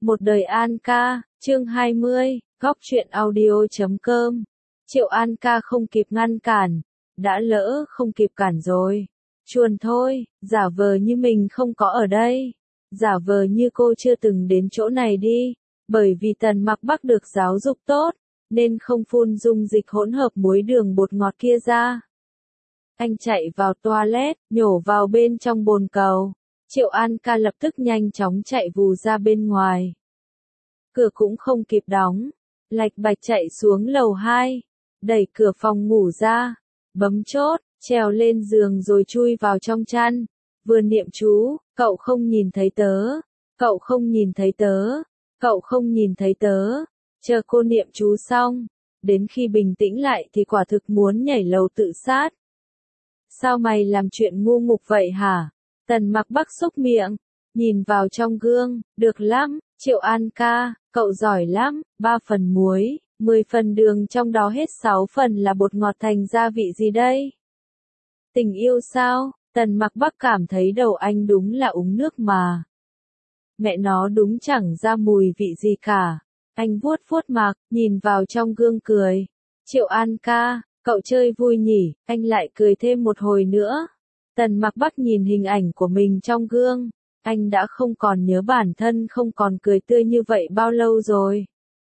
Một đời An ca, chương 20, góc truyện audio.com. Triệu An ca không kịp ngăn cản, đã lỡ không kịp cản rồi. Chuồn thôi, giả vờ như mình không có ở đây. Giả vờ như cô chưa từng đến chỗ này đi. Bởi vì Tần Mặc Bắc được giáo dục tốt, nên không phun dung dịch hỗn hợp muối đường bột ngọt kia ra. Anh chạy vào toilet, nhổ vào bên trong bồn cầu. Triệu An ca lập tức nhanh chóng chạy vù ra bên ngoài. Cửa cũng không kịp đóng, lạch bạch chạy xuống lầu 2, đẩy cửa phòng ngủ ra, bấm chốt, trèo lên giường rồi chui vào trong chăn, vừa niệm chú, cậu không nhìn thấy tớ, cậu không nhìn thấy tớ, cậu không nhìn thấy tớ, chờ cô niệm chú xong, đến khi bình tĩnh lại thì quả thực muốn nhảy lầu tự sát. Sao mày làm chuyện ngu ngục vậy hả? Tần Mặc Bắc xúc miệng, nhìn vào trong gương, được lắm, Triệu An ca, cậu giỏi lắm, 3 phần muối, 10 phần đường trong đó hết 6 phần là bột ngọt thành gia vị gì đây? Tình yêu sao? Tần Mặc Bắc cảm thấy đầu anh đúng là uống nước mà. Mẹ nó đúng chẳng ra mùi vị gì cả. Anh vuốt vuốt mặt, nhìn vào trong gương cười. Triệu An ca, cậu chơi vui nhỉ, anh lại cười thêm một hồi nữa. Tần Mặc Bắc nhìn hình ảnh của mình trong gương, anh đã không còn nhớ bản thân không còn cười tươi như vậy bao lâu rồi.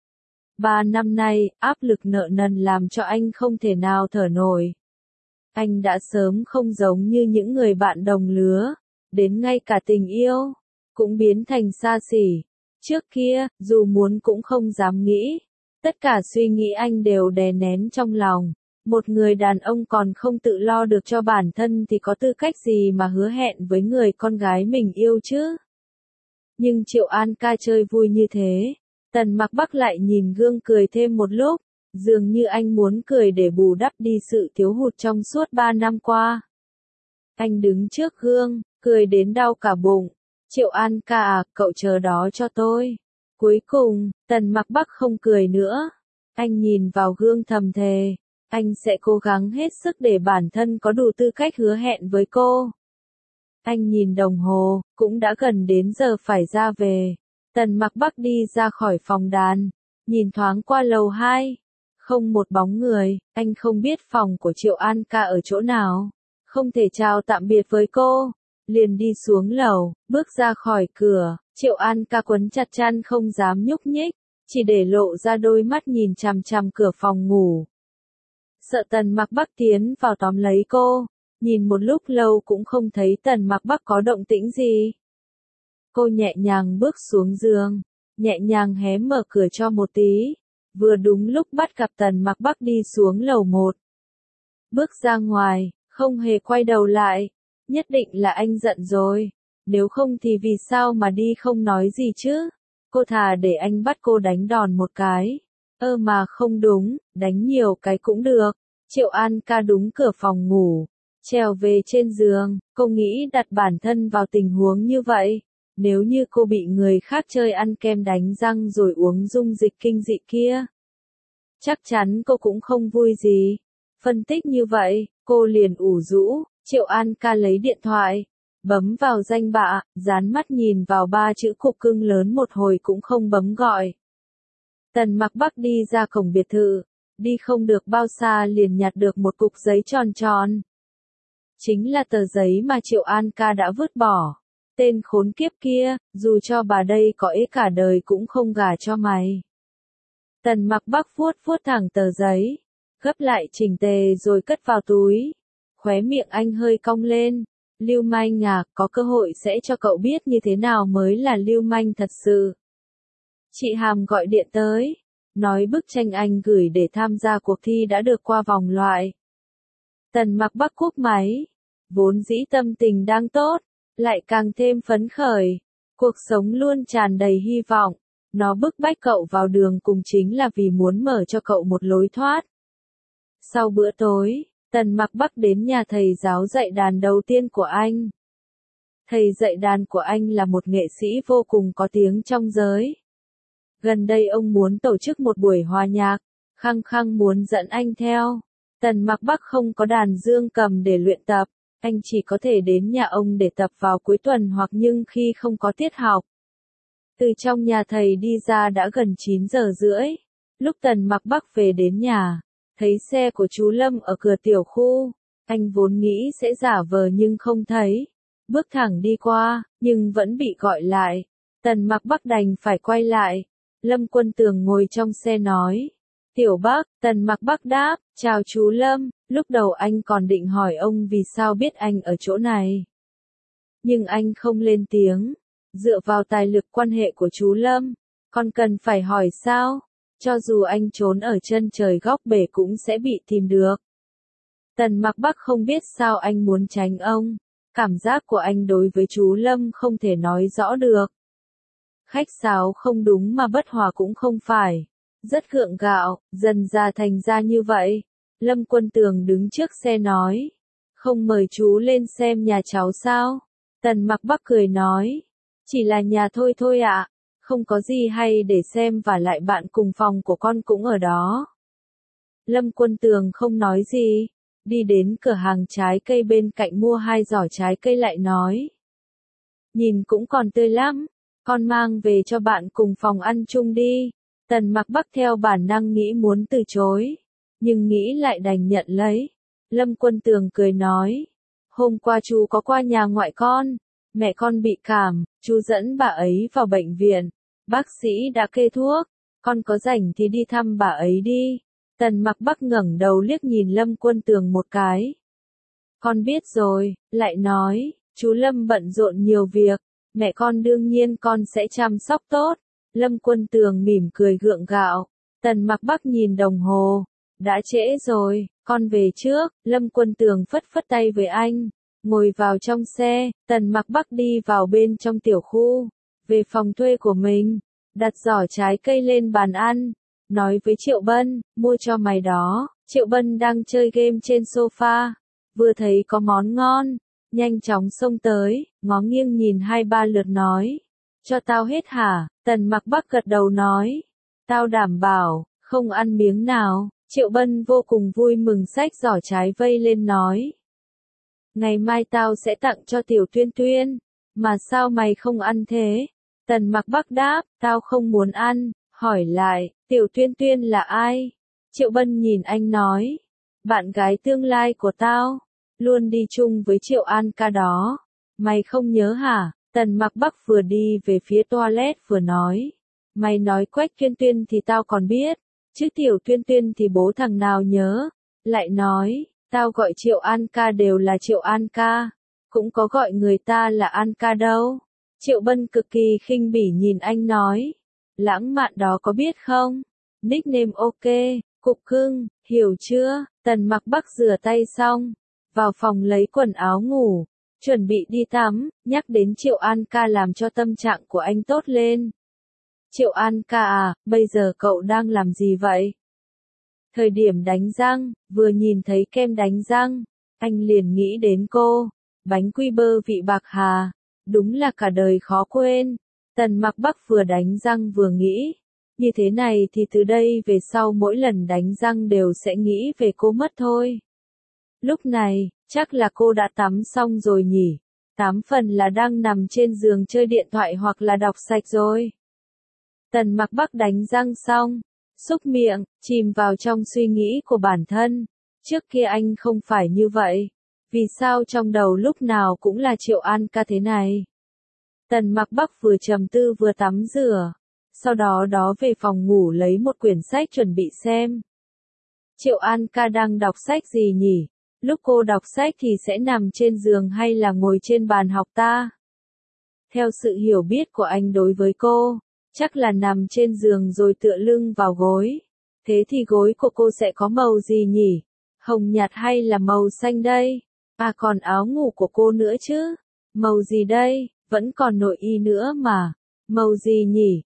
3 năm nay, áp lực nợ nần làm cho anh không thể nào thở nổi. Anh đã sớm không giống như những người bạn đồng lứa, đến ngay cả tình yêu, cũng biến thành xa xỉ. Trước kia, dù muốn cũng không dám nghĩ, tất cả suy nghĩ anh đều đè nén trong lòng. Một người đàn ông còn không tự lo được cho bản thân thì có tư cách gì mà hứa hẹn với người con gái mình yêu chứ? Nhưng Triệu An ca chơi vui như thế, Tần Mặc Bắc lại nhìn gương cười thêm một lúc, dường như anh muốn cười để bù đắp đi sự thiếu hụt trong suốt 3 năm qua. Anh đứng trước gương, cười đến đau cả bụng. Triệu An ca à, cậu chờ đó cho tôi. Cuối cùng, Tần Mặc Bắc không cười nữa. Anh nhìn vào gương thầm thề. Anh sẽ cố gắng hết sức để bản thân có đủ tư cách hứa hẹn với cô. Anh nhìn đồng hồ, cũng đã gần đến giờ phải ra về. Tần Mặc Bắc đi ra khỏi phòng đàn, nhìn thoáng qua lầu 2. Không một bóng người, anh không biết phòng của Triệu An ca ở chỗ nào. Không thể chào tạm biệt với cô. Liền đi xuống lầu, bước ra khỏi cửa, Triệu An ca quấn chặt chăn không dám nhúc nhích, chỉ để lộ ra đôi mắt nhìn chằm chằm cửa phòng ngủ. Sợ Tần Mặc Bắc tiến vào tóm lấy cô, nhìn một lúc lâu cũng không thấy Tần Mặc Bắc có động tĩnh gì. Cô nhẹ nhàng bước xuống giường, nhẹ nhàng hé mở cửa cho một tí, vừa đúng lúc bắt gặp Tần Mặc Bắc đi xuống lầu 1. Bước ra ngoài, không hề quay đầu lại, nhất định là anh giận rồi, nếu không thì vì sao mà đi không nói gì chứ, cô thà để anh bắt cô đánh đòn một cái. Mà không đúng, đánh nhiều cái cũng được. Triệu An ca đúng cửa phòng ngủ, trèo về trên giường, cô nghĩ đặt bản thân vào tình huống như vậy. Nếu như cô bị người khác chơi ăn kem đánh răng rồi uống dung dịch kinh dị kia, chắc chắn cô cũng không vui gì. Phân tích như vậy, cô liền ủ rũ. Triệu An ca lấy điện thoại, bấm vào danh bạ, dán mắt nhìn vào 3 chữ cục cưng lớn một hồi cũng không bấm gọi. Tần Mặc Bắc đi ra cổng biệt thự, đi không được bao xa liền nhặt được một cục giấy tròn tròn. Chính là tờ giấy mà Triệu An ca đã vứt bỏ. Tên khốn kiếp kia, dù cho bà đây có ế cả đời cũng không gả cho mày. Tần Mặc Bắc vuốt vuốt thẳng tờ giấy, gấp lại chỉnh tề rồi cất vào túi. Khóe miệng anh hơi cong lên. Lưu manh à, có cơ hội sẽ cho cậu biết như thế nào mới là lưu manh thật sự. Chị Hàm gọi điện tới, nói bức tranh anh gửi để tham gia cuộc thi đã được qua vòng loại. Tần Mặc Bắc cúp máy, vốn dĩ tâm tình đang tốt, lại càng thêm phấn khởi. Cuộc sống luôn tràn đầy hy vọng, nó bức bách cậu vào đường cùng chính là vì muốn mở cho cậu một lối thoát. Sau bữa tối, Tần Mặc Bắc đến nhà thầy giáo dạy đàn đầu tiên của anh. Thầy dạy đàn của anh là một nghệ sĩ vô cùng có tiếng trong giới. Gần đây ông muốn tổ chức một buổi hòa nhạc, khăng khăng muốn dẫn anh theo. Tần Mặc Bắc không có đàn dương cầm để luyện tập, anh chỉ có thể đến nhà ông để tập vào cuối tuần hoặc nhưng khi không có tiết học. Từ trong nhà thầy đi ra đã gần 9 giờ rưỡi. Lúc Tần Mặc Bắc về đến nhà, thấy xe của chú Lâm ở cửa tiểu khu. Anh vốn nghĩ sẽ giả vờ nhưng không thấy. Bước thẳng đi qua, nhưng vẫn bị gọi lại. Tần Mặc Bắc đành phải quay lại. Lâm Quân Tường ngồi trong xe nói. Tiểu Bắc, Tần Mặc Bắc đáp, chào chú Lâm. Lúc đầu anh còn định hỏi ông vì sao biết anh ở chỗ này. Nhưng anh không lên tiếng. Dựa vào tài lực quan hệ của chú Lâm, còn cần phải hỏi sao? Cho dù anh trốn ở chân trời góc bể cũng sẽ bị tìm được. Tần Mặc Bắc không biết sao anh muốn tránh ông. Cảm giác của anh đối với chú Lâm không thể nói rõ được. Khách sáo không đúng mà bất hòa cũng không phải. Rất gượng gạo, dần ra thành ra như vậy. Lâm Quân Tường đứng trước xe nói. Không mời chú lên xem nhà cháu sao? Tần Mặc Bắc cười nói. Chỉ là nhà thôi thôi ạ. Không có gì hay để xem và lại bạn cùng phòng của con cũng ở đó. Lâm Quân Tường không nói gì. Đi đến cửa hàng trái cây bên cạnh mua 2 giỏ trái cây lại nói. Nhìn cũng còn tươi lắm. Con mang về cho bạn cùng phòng ăn chung đi. Tần Mặc Bắc theo bản năng nghĩ muốn từ chối. Nhưng nghĩ lại đành nhận lấy. Lâm Quân Tường cười nói. Hôm qua chú có qua nhà ngoại con. Mẹ con bị cảm, chú dẫn bà ấy vào bệnh viện. Bác sĩ đã kê thuốc. Con có rảnh thì đi thăm bà ấy đi. Tần Mặc Bắc ngẩng đầu liếc nhìn Lâm Quân Tường một cái. Con biết rồi, lại nói, chú Lâm bận rộn nhiều việc. Mẹ con đương nhiên con sẽ chăm sóc tốt. Lâm Quân Tường mỉm cười gượng gạo. Tần Mặc Bắc nhìn đồng hồ. Đã trễ rồi, con về trước. Lâm Quân Tường phất phất tay với anh. Ngồi vào trong xe, Tần Mặc Bắc đi vào bên trong tiểu khu. Về phòng thuê của mình. Đặt giỏ trái cây lên bàn ăn. Nói với Triệu Bân, mua cho mày đó. Triệu Bân đang chơi game trên sofa. Vừa thấy có món ngon. Nhanh chóng xông tới, ngó nghiêng nhìn 2-3 lượt nói. Cho tao hết hả? Tần Mặc Bắc gật đầu nói. Tao đảm bảo, không ăn miếng nào. Triệu Bân vô cùng vui mừng xách giỏ trái vây lên nói. Ngày mai tao sẽ tặng cho Tiểu Tuyên Tuyên. Mà sao mày không ăn thế? Tần Mặc Bắc đáp, tao không muốn ăn. Hỏi lại, Tiểu Tuyên Tuyên là ai? Triệu Bân nhìn anh nói. Bạn gái tương lai của tao. Luôn đi chung với Triệu An ca đó. Mày không nhớ hả? Tần Mặc Bắc vừa đi về phía toilet vừa nói. Mày nói Quách Tuyên Tuyên thì tao còn biết. Chứ Tiểu Tuyên Tuyên thì bố thằng nào nhớ. Lại nói, tao gọi Triệu An ca đều là Triệu An ca. Cũng có gọi người ta là An ca đâu. Triệu Bân cực kỳ khinh bỉ nhìn anh nói. Lãng mạn đó có biết không? Nickname ok, cục cưng, hiểu chưa? Tần Mặc Bắc rửa tay xong. Vào phòng lấy quần áo ngủ. Chuẩn bị đi tắm, nhắc đến Triệu An ca làm cho tâm trạng của anh tốt lên. Triệu An ca à, bây giờ cậu đang làm gì vậy? Thời điểm đánh răng, vừa nhìn thấy kem đánh răng, anh liền nghĩ đến cô. Bánh quy bơ vị bạc hà, đúng là cả đời khó quên. Tần Mặc Bắc vừa đánh răng vừa nghĩ. Như thế này thì từ đây về sau mỗi lần đánh răng đều sẽ nghĩ về cô mất thôi. Lúc này, chắc là cô đã tắm xong rồi nhỉ. 8 phần là đang nằm trên giường chơi điện thoại hoặc là đọc sách rồi. Tần Mặc Bắc đánh răng xong, xúc miệng, chìm vào trong suy nghĩ của bản thân. Trước kia anh không phải như vậy. Vì sao trong đầu lúc nào cũng là Triệu An ca thế này? Tần Mặc Bắc vừa trầm tư vừa tắm rửa. Sau đó về phòng ngủ lấy một quyển sách chuẩn bị xem. Triệu An ca đang đọc sách gì nhỉ? Lúc cô đọc sách thì sẽ nằm trên giường hay là ngồi trên bàn học ta? Theo sự hiểu biết của anh đối với cô, chắc là nằm trên giường rồi tựa lưng vào gối. Thế thì gối của cô sẽ có màu gì nhỉ? Hồng nhạt hay là màu xanh đây? À còn áo ngủ của cô nữa chứ? Màu gì đây? Vẫn còn nội y nữa mà. Màu gì nhỉ?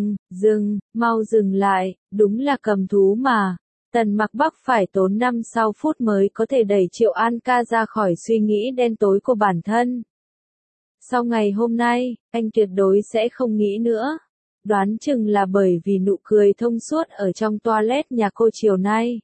Dừng, mau dừng lại, đúng là cầm thú mà. Tần Mặc Bắc phải tốn 5-6 phút mới có thể đẩy Triệu An ca ra khỏi suy nghĩ đen tối của bản thân. Sau ngày hôm nay, anh tuyệt đối sẽ không nghĩ nữa. Đoán chừng là bởi vì nụ cười thông suốt ở trong toilet nhà cô chiều nay.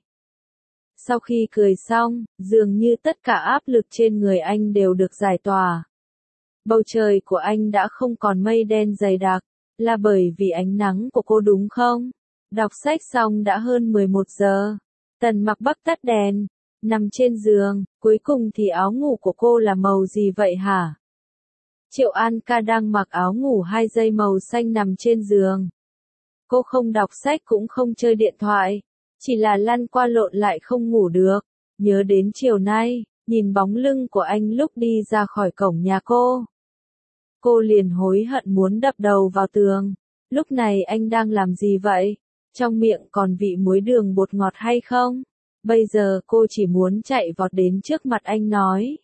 Sau khi cười xong, dường như tất cả áp lực trên người anh đều được giải tỏa. Bầu trời của anh đã không còn mây đen dày đặc, Là bởi vì ánh nắng của cô đúng không? Đọc sách xong đã hơn 11 giờ. Tần Mặc Bắc tắt đèn, nằm trên giường, cuối cùng thì áo ngủ của cô là màu gì vậy hả? Triệu An ca đang mặc áo ngủ 2 dây màu xanh nằm trên giường. Cô không đọc sách cũng không chơi điện thoại, chỉ là lăn qua lộn lại không ngủ được. Nhớ đến chiều nay, nhìn bóng lưng của anh lúc đi ra khỏi cổng nhà cô liền hối hận muốn đập đầu vào tường. Lúc này anh đang làm gì vậy? Trong miệng còn vị muối đường bột ngọt hay không? Bây giờ cô chỉ muốn chạy vọt đến trước mặt anh nói.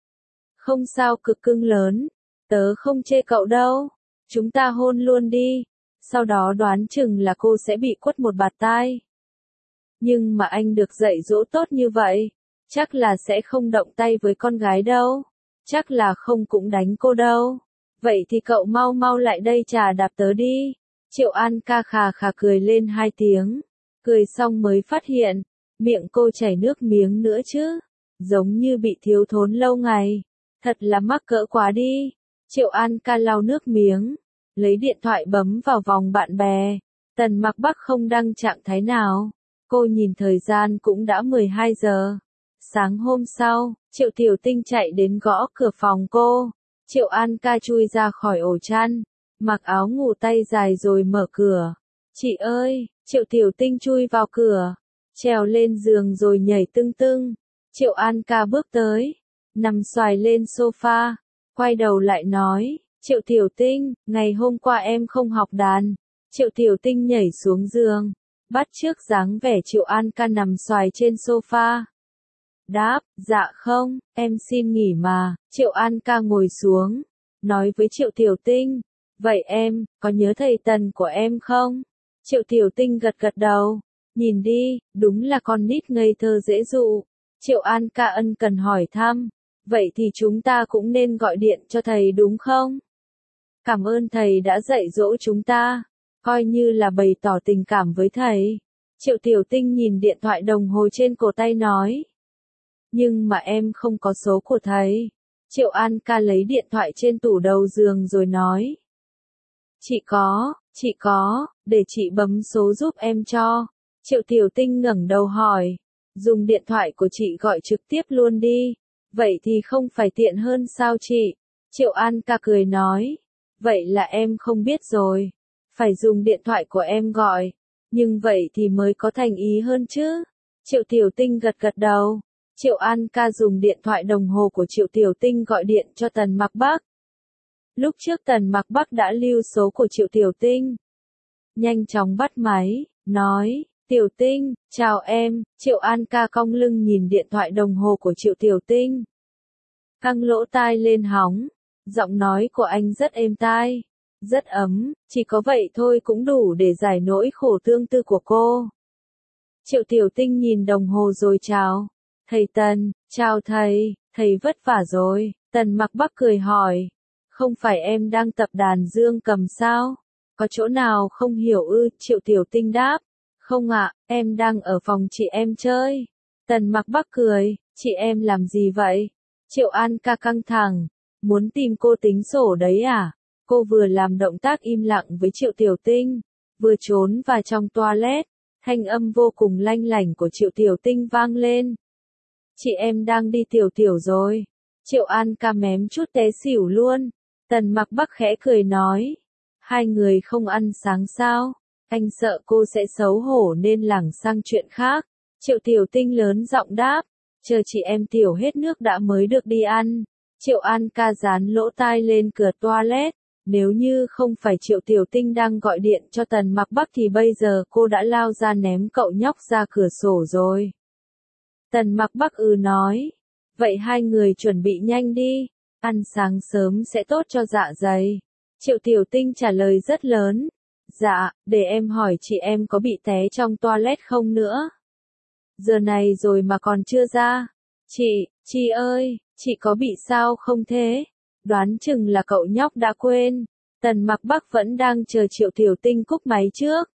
Không sao cực cưng lớn, tớ không chê cậu đâu. Chúng ta hôn luôn đi. Sau đó đoán chừng là cô sẽ bị quất một bạt tai. Nhưng mà anh được dạy dỗ tốt như vậy, chắc là sẽ không động tay với con gái đâu. Chắc là không cũng đánh cô đâu. Vậy thì cậu mau mau lại đây chà đạp tớ đi. Triệu An ca khà khà cười lên 2 tiếng. Cười xong mới phát hiện, miệng cô chảy nước miếng nữa chứ. Giống như bị thiếu thốn lâu ngày. Thật là mắc cỡ quá đi. Triệu An ca lau nước miếng, lấy điện thoại bấm vào vòng bạn bè. Tần Mặc Bắc không đăng trạng thái nào. Cô nhìn thời gian cũng đã 12 giờ. Sáng hôm sau, Triệu Tiểu Tinh chạy đến gõ cửa phòng cô. Triệu An ca chui ra khỏi ổ chăn, mặc áo ngủ tay dài rồi mở cửa. Chị ơi, Triệu Tiểu Tinh chui vào cửa, trèo lên giường rồi nhảy tưng tưng. Triệu An ca bước tới, nằm xoài lên sofa, quay đầu lại nói, Triệu Tiểu Tinh, ngày hôm qua em không học đàn. Triệu Tiểu Tinh nhảy xuống giường, bắt chước dáng vẻ Triệu An ca nằm xoài trên sofa. Đáp, dạ không, em xin nghỉ mà. Triệu An ca ngồi xuống, nói với Triệu Tiểu Tinh, vậy em, có nhớ thầy Tần của em không? Triệu Tiểu Tinh gật gật đầu, nhìn đi, đúng là con nít ngây thơ dễ dụ. Triệu An ca ân cần hỏi thăm, vậy thì chúng ta cũng nên gọi điện cho thầy đúng không? Cảm ơn thầy đã dạy dỗ chúng ta, coi như là bày tỏ tình cảm với thầy. Triệu Tiểu Tinh nhìn điện thoại đồng hồ trên cổ tay nói. Nhưng mà em không có số của thầy. Triệu An ca lấy điện thoại trên tủ đầu giường rồi nói. Chị có, để chị bấm số giúp em cho. Triệu Tiểu Tinh ngẩng đầu hỏi. Dùng điện thoại của chị gọi trực tiếp luôn đi. Vậy thì không phải tiện hơn sao chị? Triệu An ca cười nói. Vậy là em không biết rồi. Phải dùng điện thoại của em gọi. Nhưng vậy thì mới có thành ý hơn chứ. Triệu Tiểu Tinh gật gật đầu. Triệu An ca dùng điện thoại đồng hồ của Triệu Tiểu Tinh gọi điện cho Tần Mặc Bắc. Lúc trước Tần Mặc Bắc đã lưu số của Triệu Tiểu Tinh. Nhanh chóng bắt máy, nói, Tiểu Tinh, chào em. Triệu An ca cong lưng nhìn điện thoại đồng hồ của Triệu Tiểu Tinh. Căng lỗ tai lên hóng, giọng nói của anh rất êm tai, rất ấm, chỉ có vậy thôi cũng đủ để giải nỗi khổ tương tư của cô. Triệu Tiểu Tinh nhìn đồng hồ rồi chào. Thầy Tần, chào thầy vất vả rồi. Tần Mặc Bắc cười hỏi. Không phải em đang tập đàn dương cầm sao? Có chỗ nào không hiểu ư? Triệu Tiểu Tinh đáp. Không ạ, em đang ở phòng chị em chơi. Tần Mặc Bắc cười, chị em làm gì vậy? Triệu An ca căng thẳng, muốn tìm cô tính sổ đấy à? Cô vừa làm động tác im lặng với Triệu Tiểu Tinh, vừa trốn vào trong toilet. Thanh âm vô cùng lanh lảnh của Triệu Tiểu Tinh vang lên. Chị em đang đi tiểu tiểu rồi. Triệu An ca mém chút té xỉu luôn. Tần Mặc Bắc khẽ cười nói. Hai người không ăn sáng sao? Anh sợ cô sẽ xấu hổ nên lảng sang chuyện khác. Triệu Tiểu Tinh lớn giọng đáp. Chờ chị em tiểu hết nước đã mới được đi ăn. Triệu An ca dán lỗ tai lên cửa toilet. Nếu như không phải Triệu Tiểu Tinh đang gọi điện cho Tần Mặc Bắc thì bây giờ cô đã lao ra ném cậu nhóc ra cửa sổ rồi. Tần Mặc Bắc nói. Vậy hai người chuẩn bị nhanh đi. Ăn sáng sớm sẽ tốt cho dạ dày. Triệu Tiểu Tinh trả lời rất lớn. Dạ, để em hỏi chị em có bị té trong toilet không nữa. Giờ này rồi mà còn chưa ra. Chị ơi, chị có bị sao không thế? Đoán chừng là cậu nhóc đã quên. Tần Mặc Bắc vẫn đang chờ Triệu Tiểu Tinh cúp máy trước.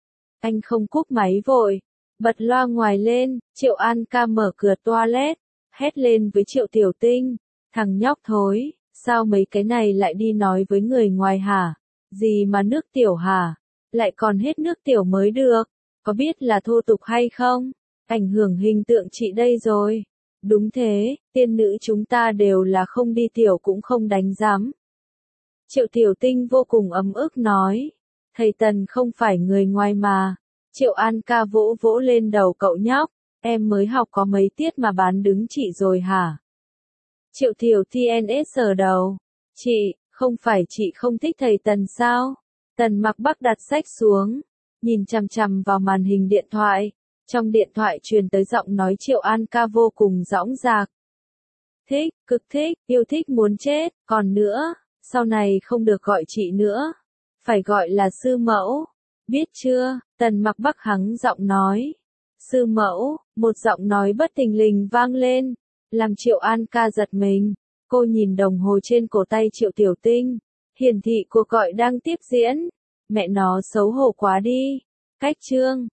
Anh không cúp máy vội. Bật loa ngoài lên, Triệu An ca mở cửa toilet, hét lên với Triệu Tiểu Tinh. Thằng nhóc thối, sao mấy cái này lại đi nói với người ngoài hả? Gì mà nước tiểu hả? Lại còn hết nước tiểu mới được. Có biết là thô tục hay không? Ảnh hưởng hình tượng chị đây rồi. Đúng thế, tiên nữ chúng ta đều là không đi tiểu cũng không đánh giám. Triệu Tiểu Tinh vô cùng ấm ức nói. Thầy Tần không phải người ngoài mà. Triệu An ca vỗ vỗ lên đầu cậu nhóc. Em mới học có mấy tiết mà bán đứng chị rồi hả? Triệu Tiểu TNS sờ đầu. Chị, không phải chị không thích thầy Tần sao? Tần Mặc Bắc đặt sách xuống, nhìn chằm chằm vào màn hình điện thoại. Trong điện thoại truyền tới giọng nói Triệu An ca vô cùng dõng dạc. Thích, cực thích, yêu thích muốn chết, còn nữa, sau này không được gọi chị nữa. Phải gọi là sư mẫu. Biết chưa? Tần Mặc Bắc hắng giọng nói. Sư mẫu, một giọng nói bất thình lình vang lên, làm Triệu An ca giật mình. Cô nhìn đồng hồ trên cổ tay Triệu Tiểu Tinh, hiển thị cuộc gọi đang tiếp diễn. Mẹ nó xấu hổ quá đi. Cách chương